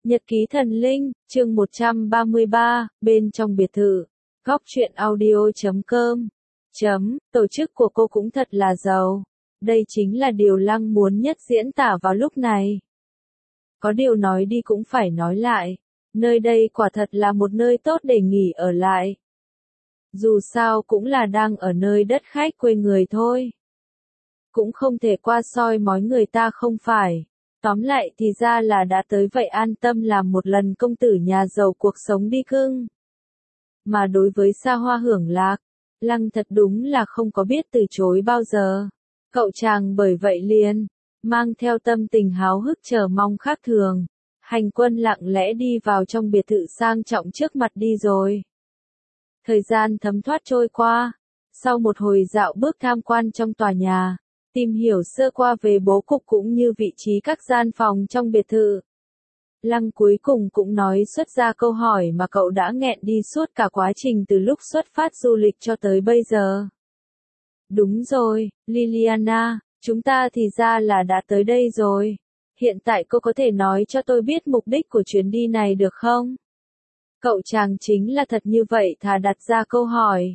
Nhật ký thần linh, chương 133, bên trong biệt thự. Góc truyện audio.com. Tổ chức của cô cũng thật là giàu. Đây chính là điều Lăng muốn nhất diễn tả vào lúc này. Có điều nói đi cũng phải nói lại. Nơi đây quả thật là một nơi tốt để nghỉ ở lại. Dù sao cũng là đang ở nơi đất khách quê người thôi. Cũng không thể qua soi mói người ta không phải. Tóm lại thì ra là đã tới vậy, an tâm làm một lần công tử nhà giàu cuộc sống đi cưng. Mà đối với xa hoa hưởng lạc, Lăng thật đúng là không có biết từ chối bao giờ. Cậu chàng bởi vậy liền, mang theo tâm tình háo hức chờ mong khác thường, hành quân lặng lẽ đi vào trong biệt thự sang trọng trước mặt đi rồi. Thời gian thấm thoát trôi qua, sau một hồi dạo bước tham quan trong tòa nhà, tìm hiểu sơ qua về bố cục cũng như vị trí các gian phòng trong biệt thự. Lăng cuối cùng cũng nói xuất ra câu hỏi mà cậu đã nghẹn đi suốt cả quá trình từ lúc xuất phát du lịch cho tới bây giờ. Đúng rồi, Liliana, chúng ta thì ra là đã tới đây rồi. Hiện tại cô có thể nói cho tôi biết mục đích của chuyến đi này được không? Cậu chàng chính là thật như vậy thà đặt ra câu hỏi.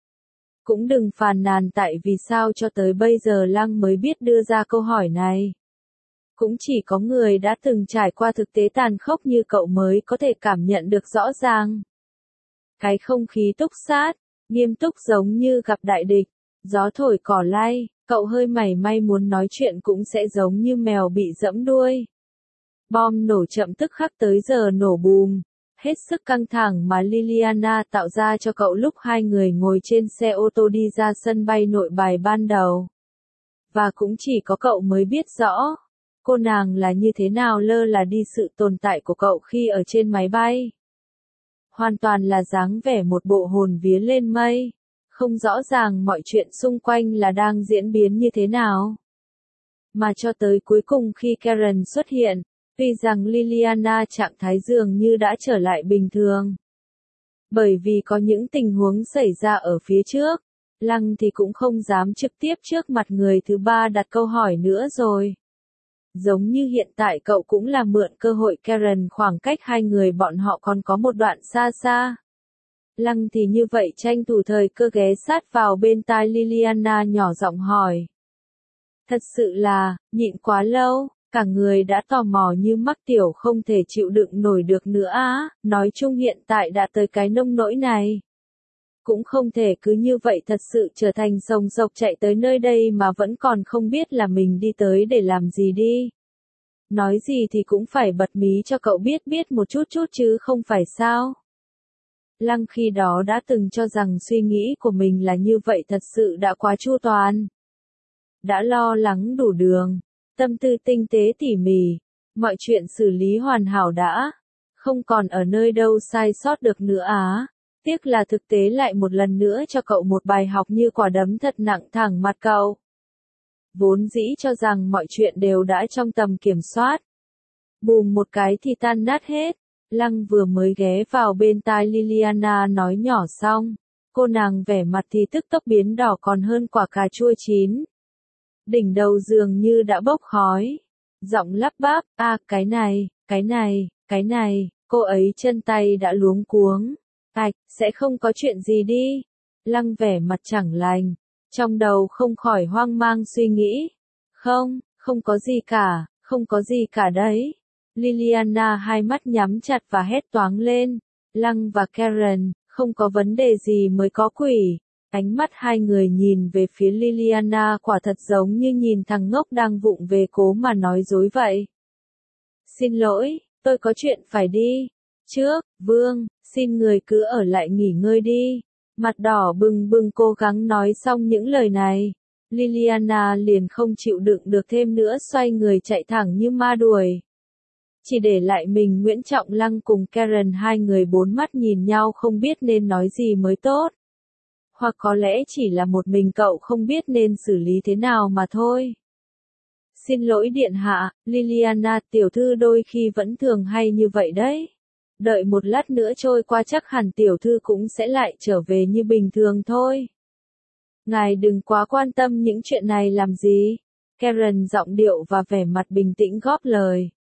Cũng đừng phàn nàn tại vì sao cho tới bây giờ Lăng mới biết đưa ra câu hỏi này. Cũng chỉ có người đã từng trải qua thực tế tàn khốc như cậu mới có thể cảm nhận được rõ ràng. Cái không khí túc sát, nghiêm túc giống như gặp đại địch, gió thổi cỏ lay, cậu hơi mảy may muốn nói chuyện cũng sẽ giống như mèo bị giẫm đuôi. Bom nổ chậm tức khắc tới giờ nổ bùm. Hết sức căng thẳng mà Liliana tạo ra cho cậu lúc hai người ngồi trên xe ô tô đi ra sân bay Nội Bài ban đầu. Và cũng chỉ có cậu mới biết rõ, cô nàng là như thế nào lơ là đi sự tồn tại của cậu khi ở trên máy bay. Hoàn toàn là dáng vẻ một bộ hồn vía lên mây, không rõ ràng mọi chuyện xung quanh là đang diễn biến như thế nào. Mà cho tới cuối cùng khi Karen xuất hiện, tuy rằng Liliana trạng thái dường như đã trở lại bình thường. Bởi vì có những tình huống xảy ra ở phía trước, Lăng thì cũng không dám trực tiếp trước mặt người thứ ba đặt câu hỏi nữa rồi. Giống như hiện tại cậu cũng là mượn cơ hội Karen khoảng cách hai người bọn họ còn có một đoạn xa xa. Lăng thì như vậy tranh thủ thời cơ ghé sát vào bên tai Liliana nhỏ giọng hỏi. Thật sự là, nhịn quá lâu. Cả người đã tò mò như mắc tiểu không thể chịu đựng nổi được nữa á, nói chung hiện tại đã tới cái nông nỗi này. Cũng không thể cứ như vậy thật sự trở thành sồng sộc chạy tới nơi đây mà vẫn còn không biết là mình đi tới để làm gì đi. Nói gì thì cũng phải bật mí cho cậu biết một chút chứ không phải sao. Lăng khi đó đã từng cho rằng suy nghĩ của mình là như vậy thật sự đã quá chu toàn. Đã lo lắng đủ đường. Tâm tư tinh tế tỉ mỉ, mọi chuyện xử lý hoàn hảo đã, không còn ở nơi đâu sai sót được nữa á. Tiếc là thực tế lại một lần nữa cho cậu một bài học như quả đấm thật nặng thẳng mặt cậu. Vốn dĩ cho rằng mọi chuyện đều đã trong tầm kiểm soát. Bùm một cái thì tan nát hết, Lăng vừa mới ghé vào bên tai Liliana nói nhỏ xong, cô nàng vẻ mặt thì tức tốc biến đỏ còn hơn quả cà chua chín. Đỉnh đầu dường như đã bốc khói. Giọng lắp bắp, cái này, cô ấy chân tay đã luống cuống. Sẽ không có chuyện gì đi. Lăng vẻ mặt chẳng lành. Trong đầu không khỏi hoang mang suy nghĩ. Không có gì cả đấy. Liliana hai mắt nhắm chặt và hét toáng lên. Lăng và Karen, không có vấn đề gì mới có quỷ. Ánh mắt hai người nhìn về phía Liliana quả thật giống như nhìn thằng ngốc đang vụng về cố mà nói dối vậy. Xin lỗi, tôi có chuyện phải đi. Trước, Vương, xin người cứ ở lại nghỉ ngơi đi. Mặt đỏ bừng bừng cố gắng nói xong những lời này. Liliana liền không chịu đựng được thêm nữa xoay người chạy thẳng như ma đuổi. Chỉ để lại mình Nguyễn Trọng Lăng cùng Karen hai người bốn mắt nhìn nhau không biết nên nói gì mới tốt. Hoặc có lẽ chỉ là một mình cậu không biết nên xử lý thế nào mà thôi. Xin lỗi điện hạ, Liliana tiểu thư đôi khi vẫn thường hay như vậy đấy. Đợi một lát nữa trôi qua chắc hẳn tiểu thư cũng sẽ lại trở về như bình thường thôi. Ngài đừng quá quan tâm những chuyện này làm gì. Karen giọng điệu và vẻ mặt bình tĩnh góp lời.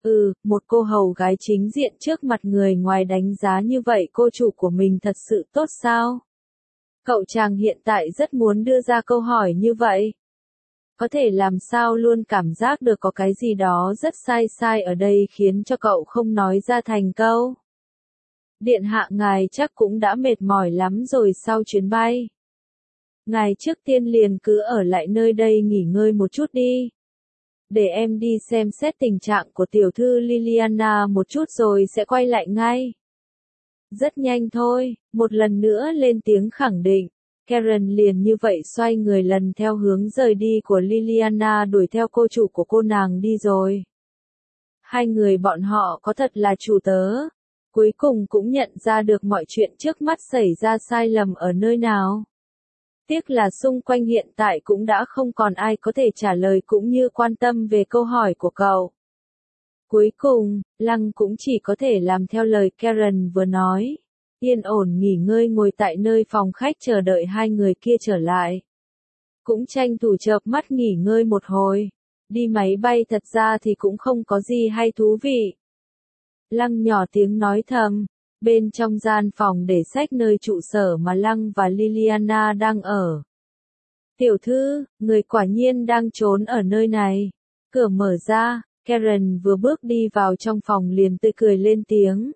Một cô hầu gái chính diện trước mặt người ngoài đánh giá như vậy cô chủ của mình thật sự tốt sao? Cậu chàng hiện tại rất muốn đưa ra câu hỏi như vậy. Có thể làm sao luôn cảm giác được có cái gì đó rất sai sai ở đây khiến cho cậu không nói ra thành câu. Điện hạ ngài chắc cũng đã mệt mỏi lắm rồi sau chuyến bay. Ngài trước tiên liền cứ ở lại nơi đây nghỉ ngơi một chút đi. Để em đi xem xét tình trạng của tiểu thư Liliana một chút rồi sẽ quay lại ngay. Rất nhanh thôi, một lần nữa lên tiếng khẳng định. Karen liền như vậy xoay người lần theo hướng rời đi của Liliana đuổi theo cô chủ của cô nàng đi rồi. Hai người bọn họ có thật là chủ tớ. Cuối cùng cũng nhận ra được mọi chuyện trước mắt xảy ra sai lầm ở nơi nào. Tiếc là xung quanh hiện tại cũng đã không còn ai có thể trả lời cũng như quan tâm về câu hỏi của cậu. Cuối cùng, Lăng cũng chỉ có thể làm theo lời Karen vừa nói. Yên ổn nghỉ ngơi ngồi tại nơi phòng khách chờ đợi hai người kia trở lại. Cũng tranh thủ chợp mắt nghỉ ngơi một hồi. Đi máy bay thật ra thì cũng không có gì hay thú vị. Lăng nhỏ tiếng nói thầm. Bên trong gian phòng để sách nơi trụ sở mà Lăng và Liliana đang ở. Tiểu thư, người quả nhiên đang trốn ở nơi này. Cửa mở ra, Karen vừa bước đi vào trong phòng liền tươi cười lên tiếng.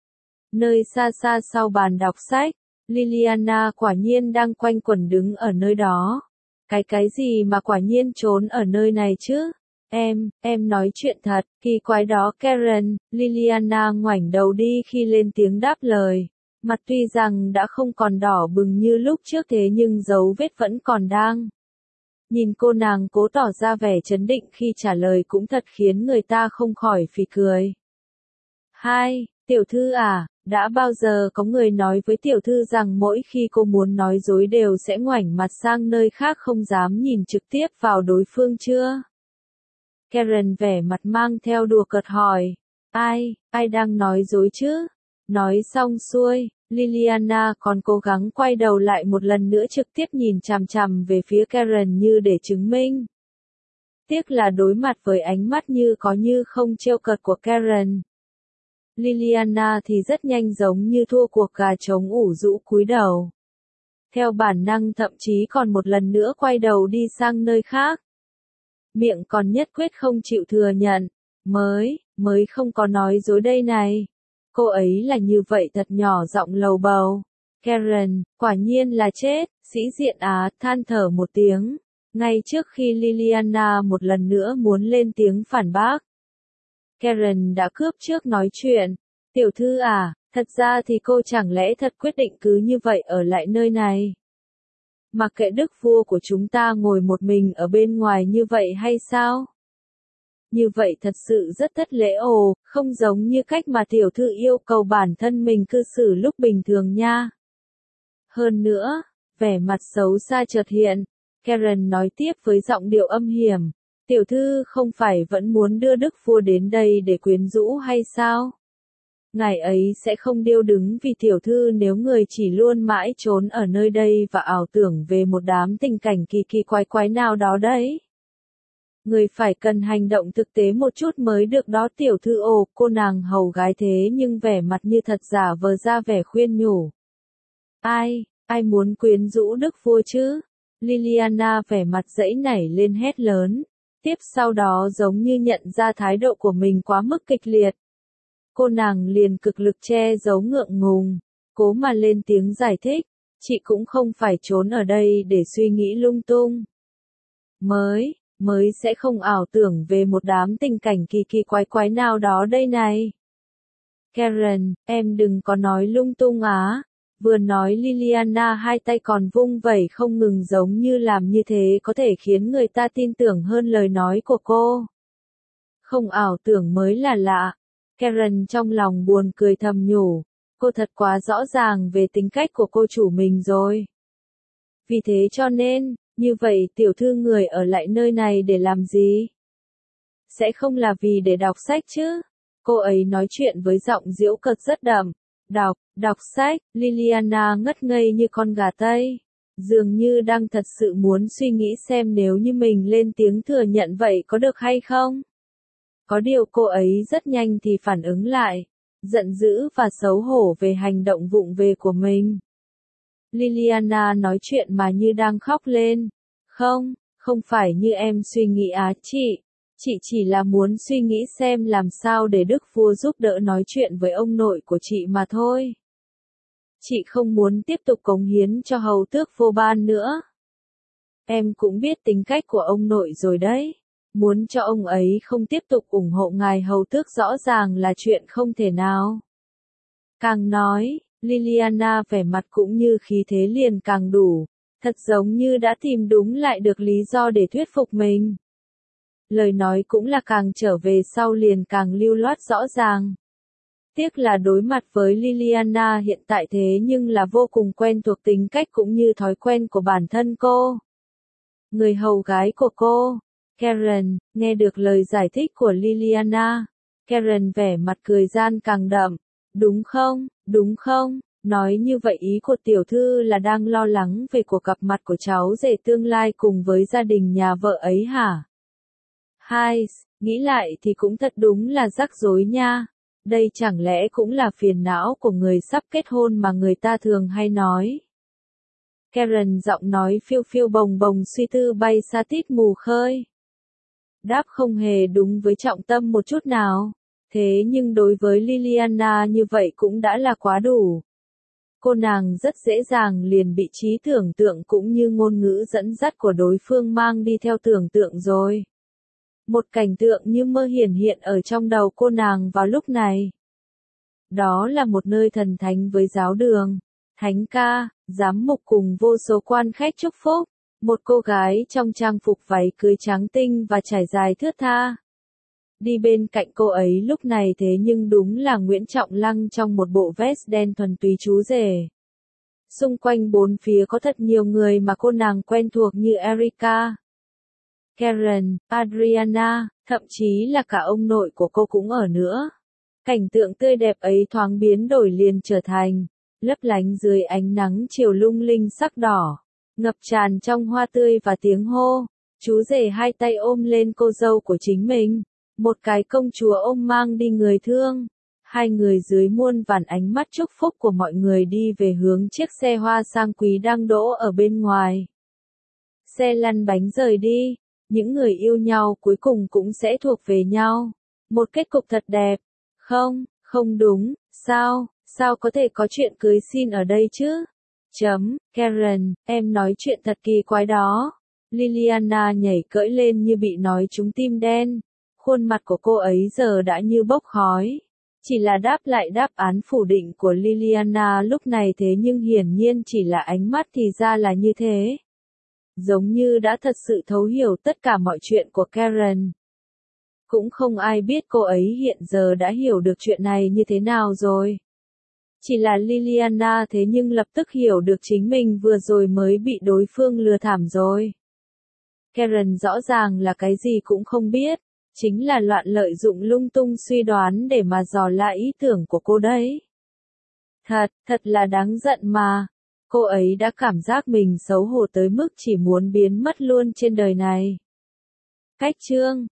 Nơi xa xa sau bàn đọc sách, Liliana quả nhiên đang quanh quẩn đứng ở nơi đó. Cái gì mà quả nhiên trốn ở nơi này chứ? Em nói chuyện thật, kỳ quái đó Karen, Liliana ngoảnh đầu đi khi lên tiếng đáp lời. Mặt tuy rằng đã không còn đỏ bừng như lúc trước thế nhưng dấu vết vẫn còn đang. Nhìn cô nàng cố tỏ ra vẻ trấn định khi trả lời cũng thật khiến người ta không khỏi phì cười. Tiểu thư à, đã bao giờ có người nói với tiểu thư rằng mỗi khi cô muốn nói dối đều sẽ ngoảnh mặt sang nơi khác không dám nhìn trực tiếp vào đối phương chưa? Karen vẻ mặt mang theo đùa cợt hỏi. Ai đang nói dối chứ? Nói xong xuôi, Liliana còn cố gắng quay đầu lại một lần nữa trực tiếp nhìn chằm chằm về phía Karen như để chứng minh. Tiếc là đối mặt với ánh mắt như có như không trêu cợt của Karen. Liliana thì rất nhanh giống như thua cuộc gà trống ủ rũ cúi đầu. Theo bản năng thậm chí còn một lần nữa quay đầu đi sang nơi khác. Miệng còn nhất quyết không chịu thừa nhận. Mới không có nói dối đây này. Cô ấy là như vậy thật nhỏ giọng lầu bầu. Karen, quả nhiên là chết, sĩ diện than thở một tiếng. Ngay trước khi Liliana một lần nữa muốn lên tiếng phản bác. Karen đã cướp trước nói chuyện. Tiểu thư thật ra thì cô chẳng lẽ thật quyết định cứ như vậy ở lại nơi này. Mặc kệ đức vua của chúng ta ngồi một mình ở bên ngoài như vậy hay sao? Như vậy thật sự rất thất lễ không giống như cách mà tiểu thư yêu cầu bản thân mình cư xử lúc bình thường nha. Hơn nữa, vẻ mặt xấu xa chợt hiện, Karen nói tiếp với giọng điệu âm hiểm. Tiểu thư không phải vẫn muốn đưa đức vua đến đây để quyến rũ hay sao? Ngài ấy sẽ không điêu đứng vì tiểu thư nếu người chỉ luôn mãi trốn ở nơi đây và ảo tưởng về một đám tình cảnh kỳ kỳ quái quái nào đó đấy. Người phải cần hành động thực tế một chút mới được đó tiểu thư. Cô nàng hầu gái thế nhưng vẻ mặt như thật giả vờ ra vẻ khuyên nhủ. Ai muốn quyến rũ đức vua chứ? Liliana vẻ mặt giãy nảy lên hét lớn. Tiếp sau đó giống như nhận ra thái độ của mình quá mức kịch liệt. Cô nàng liền cực lực che giấu ngượng ngùng, cố mà lên tiếng giải thích, chị cũng không phải trốn ở đây để suy nghĩ lung tung. Mới sẽ không ảo tưởng về một đám tình cảnh kỳ kỳ quái quái nào đó đây này. Karen, em đừng có nói lung tung Vừa nói Liliana hai tay còn vung vẩy không ngừng giống như làm như thế có thể khiến người ta tin tưởng hơn lời nói của cô. Không ảo tưởng mới là lạ. Karen trong lòng buồn cười thầm nhủ. Cô thật quá rõ ràng về tính cách của cô chủ mình rồi. Vì thế cho nên, như vậy tiểu thư người ở lại nơi này để làm gì? Sẽ không là vì để đọc sách chứ? Cô ấy nói chuyện với giọng giễu cợt rất đậm. Đọc sách, Liliana ngất ngây như con gà Tây. Dường như đang thật sự muốn suy nghĩ xem nếu như mình lên tiếng thừa nhận vậy có được hay không? Có điều cô ấy rất nhanh thì phản ứng lại, giận dữ và xấu hổ về hành động vụng về của mình. Liliana nói chuyện mà như đang khóc lên. Không, không phải như em suy nghĩ chị chỉ là muốn suy nghĩ xem làm sao để đức vua giúp đỡ nói chuyện với ông nội của chị mà thôi. Chị không muốn tiếp tục cống hiến cho hầu tước vô ban nữa. Em cũng biết tính cách của ông nội rồi đấy. Muốn cho ông ấy không tiếp tục ủng hộ ngài hầu tước rõ ràng là chuyện không thể nào. Càng nói, Liliana vẻ mặt cũng như khí thế liền càng đủ, thật giống như đã tìm đúng lại được lý do để thuyết phục mình. Lời nói cũng là càng trở về sau liền càng lưu loát rõ ràng. Tiếc là đối mặt với Liliana hiện tại thế nhưng là vô cùng quen thuộc tính cách cũng như thói quen của bản thân cô. Người hầu gái của cô, Karen, nghe được lời giải thích của Liliana. Karen vẻ mặt cười gian càng đậm. Đúng không, nói như vậy ý của tiểu thư là đang lo lắng về cuộc gặp mặt của cháu rể tương lai cùng với gia đình nhà vợ ấy hả? Hai, nghĩ lại thì cũng thật đúng là rắc rối nha. Đây chẳng lẽ cũng là phiền não của người sắp kết hôn mà người ta thường hay nói. Karen giọng nói phiêu phiêu bồng bồng suy tư bay xa tít mù khơi. Đáp không hề đúng với trọng tâm một chút nào. Thế nhưng đối với Liliana như vậy cũng đã là quá đủ. Cô nàng rất dễ dàng liền bị trí tưởng tượng cũng như ngôn ngữ dẫn dắt của đối phương mang đi theo tưởng tượng rồi. Một cảnh tượng như mơ hiển hiện ở trong đầu cô nàng vào lúc này. Đó là một nơi thần thánh với giáo đường, thánh ca, giám mục cùng vô số quan khách chúc phúc. Một cô gái trong trang phục váy cưới trắng tinh và trải dài thướt tha. Đi bên cạnh cô ấy lúc này thế nhưng đúng là Nguyễn Trọng Lăng trong một bộ vest đen thuần túy chú rể. Xung quanh bốn phía có thật nhiều người mà cô nàng quen thuộc như Erica, Karen, Adriana, thậm chí là cả ông nội của cô cũng ở nữa. Cảnh tượng tươi đẹp ấy thoáng biến đổi liền trở thành, lấp lánh dưới ánh nắng chiều lung linh sắc đỏ, ngập tràn trong hoa tươi và tiếng hô. Chú rể hai tay ôm lên cô dâu của chính mình. Một cái công chúa ôm mang đi người thương. Hai người dưới muôn vàn ánh mắt chúc phúc của mọi người đi về hướng chiếc xe hoa sang quý đang đỗ ở bên ngoài. Xe lăn bánh rời đi. Những người yêu nhau cuối cùng cũng sẽ thuộc về nhau. Một kết cục thật đẹp. Không đúng, sao có thể có chuyện cưới xin ở đây chứ? Karen, em nói chuyện thật kỳ quái đó. Liliana nhảy cẫy lên như bị nói trúng tim đen. Khuôn mặt của cô ấy giờ đã như bốc khói. Chỉ là đáp lại đáp án phủ định của Liliana lúc này thế nhưng hiển nhiên chỉ là ánh mắt thì ra là như thế. Giống như đã thật sự thấu hiểu tất cả mọi chuyện của Karen. Cũng không ai biết cô ấy hiện giờ đã hiểu được chuyện này như thế nào rồi. Chỉ là Liliana thế nhưng lập tức hiểu được chính mình vừa rồi mới bị đối phương lừa thảm rồi. Karen rõ ràng là cái gì cũng không biết. Chính là loạn lợi dụng lung tung suy đoán để mà dò la ý tưởng của cô đấy. Thật là đáng giận mà. Cô ấy đã cảm giác mình xấu hổ tới mức chỉ muốn biến mất luôn trên đời này. Cách chương